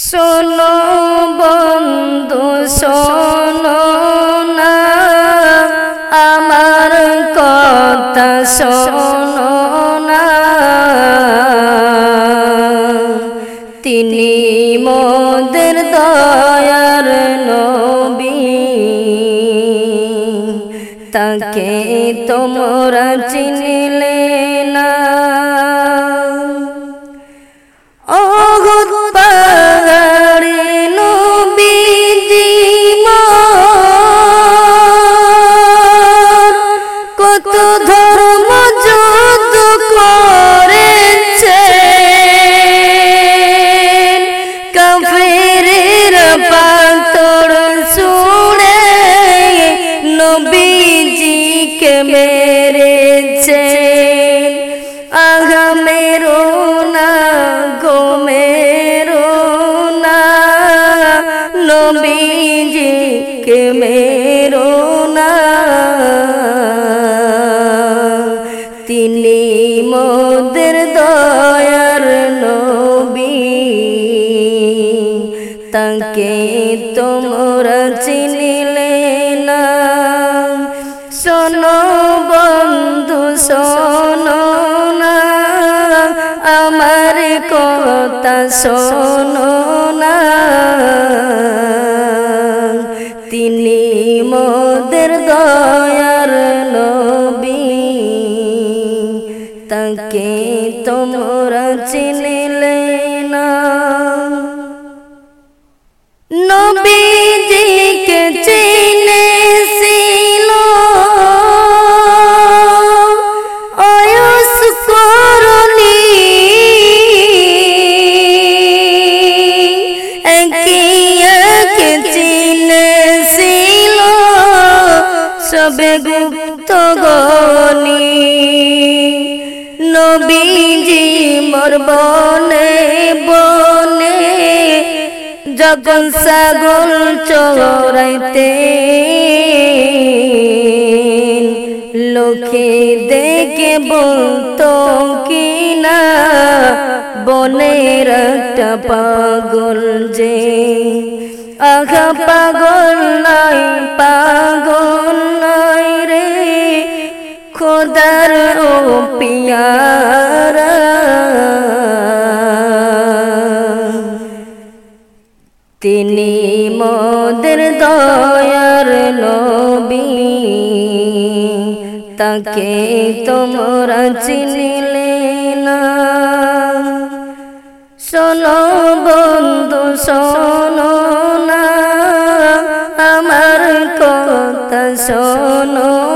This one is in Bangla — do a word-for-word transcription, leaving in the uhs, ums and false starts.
শোনো বন্ধু শোনো না আমার কথা শোনো না, তিনি মোদের দয়ার নবী, তাকে তোমরা চিনলে না। কত ধর্ম যুদ্ধ করেছে কাফেরের পাথর ছুঁড়ে নবীজিকে মেরেছে। আগা মেরো না গো মেরো না, নবীজিকে মেরো না, তিনি মোদের দয়ার নবী, তাকে তোমরা চিনলে না। শোনো বন্ধু শোনো না আমার কথা শোনো না, তিনি মোদের দয়ার নবী, তাকে তোমরা চিনলে না। নবীজিকে চিনেছিল আয়ুস করনি, একে একে চিনেছিল সবে গুপ্ত গনি। নবীজি মোর বনে বনে যখন ছাগল চরাইতে, লোকে দেখে বলতো কিনা বনের একটা পাগল যে। আঘা পাগল নাই পাগল নাই রে খোদার ও পিয়ারা, তিনি মোদের দয়ার নবী, তাকে তোমরা চিনলে না। শোনো বন্ধু শোনো না আমার কথা শোনো